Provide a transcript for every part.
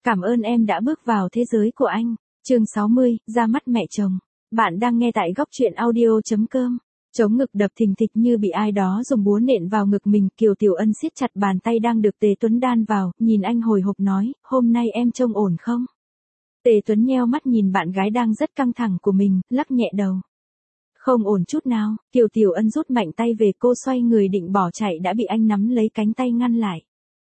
Cảm ơn em đã bước vào thế giới của anh. Chương 60, ra mắt mẹ chồng. Bạn đang nghe tại góc truyện audio.com. Chống ngực đập thình thịch như bị ai đó dùng búa nện vào ngực mình, Kiều Tiểu Ân siết chặt bàn tay đang được Tề Tuấn đan vào, nhìn anh hồi hộp nói, hôm nay em trông ổn không? Tề Tuấn nheo mắt nhìn bạn gái đang rất căng thẳng của mình, lắc nhẹ đầu. Không ổn chút nào. Kiều Tiểu Ân rút mạnh tay về, cô xoay người định bỏ chạy đã bị anh nắm lấy cánh tay ngăn lại.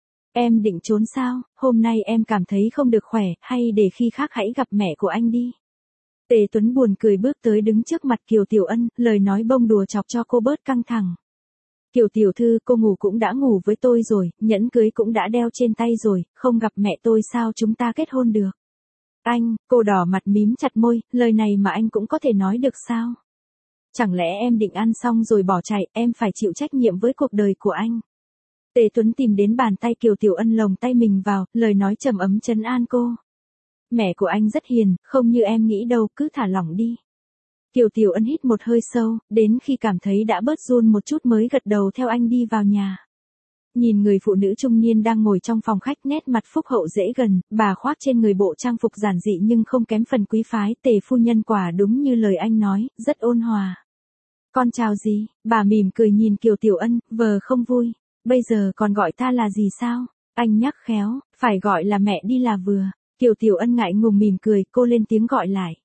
Em định trốn sao? Hôm nay em cảm thấy không được khỏe, hay để khi khác hãy gặp mẹ của anh đi. Tề Tuấn buồn cười bước tới đứng trước mặt Kiều Tiểu Ân, lời nói bông đùa chọc cho cô bớt căng thẳng. Kiều tiểu thư, cô ngủ cũng đã ngủ với tôi rồi, nhẫn cưới cũng đã đeo trên tay rồi, không gặp mẹ tôi sao chúng ta kết hôn được? Anh, cô đỏ mặt mím chặt môi, lời này mà anh cũng có thể nói được sao? Chẳng lẽ em định ăn xong rồi bỏ chạy, em phải chịu trách nhiệm với cuộc đời của anh. Tề Tuấn tìm đến bàn tay Kiều Tiểu Ân lồng tay mình vào, lời nói trầm ấm trấn an cô. Mẹ của anh rất hiền, không như em nghĩ đâu, cứ thả lỏng đi. Kiều Tiểu Ân hít một hơi sâu, đến khi cảm thấy đã bớt run một chút mới gật đầu theo anh đi vào nhà. Nhìn người phụ nữ trung niên đang ngồi trong phòng khách, nét mặt phúc hậu dễ gần, bà khoác trên người bộ trang phục giản dị nhưng không kém phần quý phái. Tề phu nhân quả đúng như lời anh nói, rất ôn hòa. Con chào gì? Bà mỉm cười nhìn Kiều Tiểu Ân, vờ không vui. Bây giờ còn gọi ta là gì sao? Anh nhắc khéo, phải gọi là mẹ đi là vừa. Kiều Tiểu Ân ngại ngùng mỉm cười, cô lên tiếng gọi lại.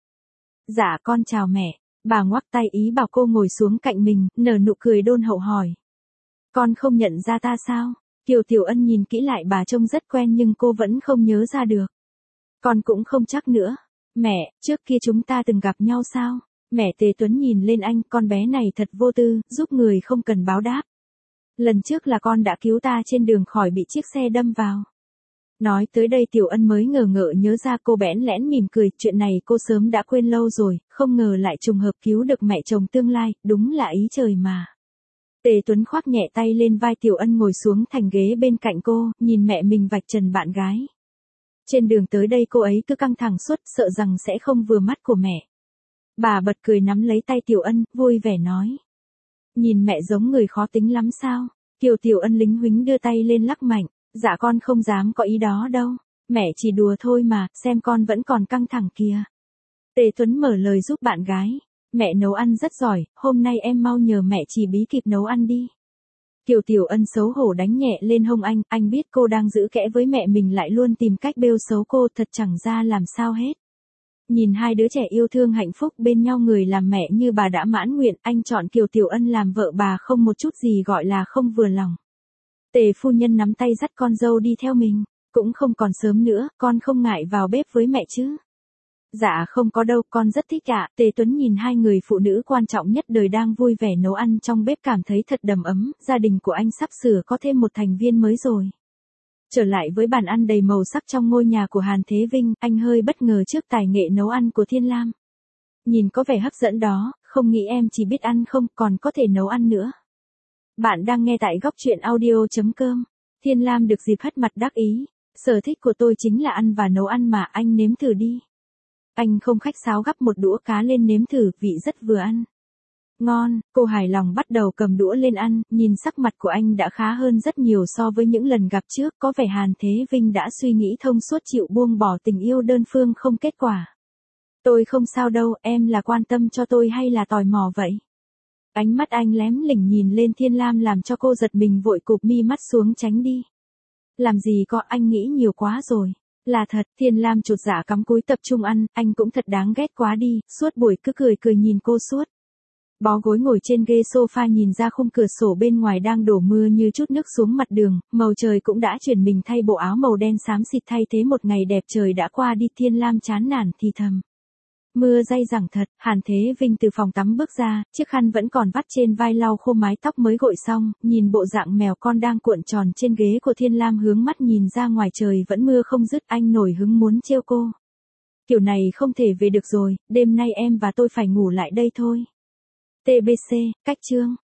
Dạ con chào mẹ. Bà ngoắc tay ý bảo cô ngồi xuống cạnh mình, nở nụ cười đôn hậu hỏi. Con không nhận ra ta sao? Kiều Tiểu Ân nhìn kỹ lại bà trông rất quen nhưng cô vẫn không nhớ ra được. Con cũng không chắc nữa. Mẹ, trước kia chúng ta từng gặp nhau sao? Mẹ Tề Tuấn nhìn lên anh, con bé này thật vô tư, giúp người không cần báo đáp. Lần trước là con đã cứu ta trên đường khỏi bị chiếc xe đâm vào. Nói tới đây Tiểu Ân mới ngờ ngợ nhớ ra, cô bẽn lẽn mỉm cười, chuyện này cô sớm đã quên lâu rồi, không ngờ lại trùng hợp cứu được mẹ chồng tương lai, đúng là ý trời mà. Tề Tuấn khoác nhẹ tay lên vai Tiểu Ân ngồi xuống thành ghế bên cạnh cô, nhìn mẹ mình vạch trần bạn gái. Trên đường tới đây cô ấy cứ căng thẳng suốt, sợ rằng sẽ không vừa mắt của mẹ. Bà bật cười nắm lấy tay Tiểu Ân, vui vẻ nói. Nhìn mẹ giống người khó tính lắm sao? Kiều Tiểu Ân lính huính đưa tay lên lắc mạnh. Dạ con không dám có ý đó đâu. Mẹ chỉ đùa thôi mà, xem con vẫn còn căng thẳng kìa. Tề Tuấn mở lời giúp bạn gái. Mẹ nấu ăn rất giỏi, hôm nay em mau nhờ mẹ chỉ bí kíp nấu ăn đi. Kiều Tiểu Ân xấu hổ đánh nhẹ lên hông anh biết cô đang giữ kẽ với mẹ mình lại luôn tìm cách bêu xấu cô, thật chẳng ra làm sao hết. Nhìn hai đứa trẻ yêu thương hạnh phúc bên nhau, người làm mẹ như bà đã mãn nguyện, anh chọn Kiều Tiểu Ân làm vợ bà không một chút gì gọi là không vừa lòng. Tề phu nhân nắm tay dắt con dâu đi theo mình, cũng không còn sớm nữa, con không ngại vào bếp với mẹ chứ? Dạ không có đâu, con rất thích ạ. Tề Tuấn nhìn hai người phụ nữ quan trọng nhất đời đang vui vẻ nấu ăn trong bếp cảm thấy thật đầm ấm, gia đình của anh sắp sửa có thêm một thành viên mới rồi. Trở lại với bàn ăn đầy màu sắc trong ngôi nhà của Hàn Thế Vinh, anh hơi bất ngờ trước tài nghệ nấu ăn của Thiên Lam. Nhìn có vẻ hấp dẫn đó, không nghĩ em chỉ biết ăn không, còn có thể nấu ăn nữa. Bạn đang nghe tại góc truyện audio.com. Thiên Lam được dịp hất mặt đắc ý. Sở thích của tôi chính là ăn và nấu ăn mà, anh nếm thử đi. Anh không khách sáo gắp một đũa cá lên nếm thử, vị rất vừa ăn. Ngon, cô hài lòng bắt đầu cầm đũa lên ăn, nhìn sắc mặt của anh đã khá hơn rất nhiều so với những lần gặp trước, có vẻ Hàn Thế Vinh đã suy nghĩ thông suốt, chịu buông bỏ tình yêu đơn phương không kết quả. Tôi không sao đâu, em là quan tâm cho tôi hay là tò mò vậy? Ánh mắt anh lém lỉnh nhìn lên Thiên Lam làm cho cô giật mình, vội cụp mi mắt xuống tránh đi. Làm gì có, anh nghĩ nhiều quá rồi. Là thật. Thiên Lam chột dạ cắm cúi tập trung ăn, anh cũng thật đáng ghét quá đi, suốt buổi cứ cười nhìn cô suốt. Bó gối ngồi trên ghế sofa nhìn ra khung cửa sổ bên ngoài đang đổ mưa như chút nước xuống mặt đường, màu trời cũng đã chuyển mình thay bộ áo màu đen xám xịt thay thế một ngày đẹp trời đã qua đi. Thiên Lam chán nản thì thầm. Mưa day dẳng thật. Hàn Thế Vinh từ phòng tắm bước ra, chiếc khăn vẫn còn vắt trên vai lau khô mái tóc mới gội xong, nhìn bộ dạng mèo con đang cuộn tròn trên ghế của Thiên Lam hướng mắt nhìn ra ngoài trời vẫn mưa không dứt, anh nổi hứng muốn trêu cô. Kiểu này không thể về được rồi, đêm nay em và tôi phải ngủ lại đây thôi. TBC, cách chương.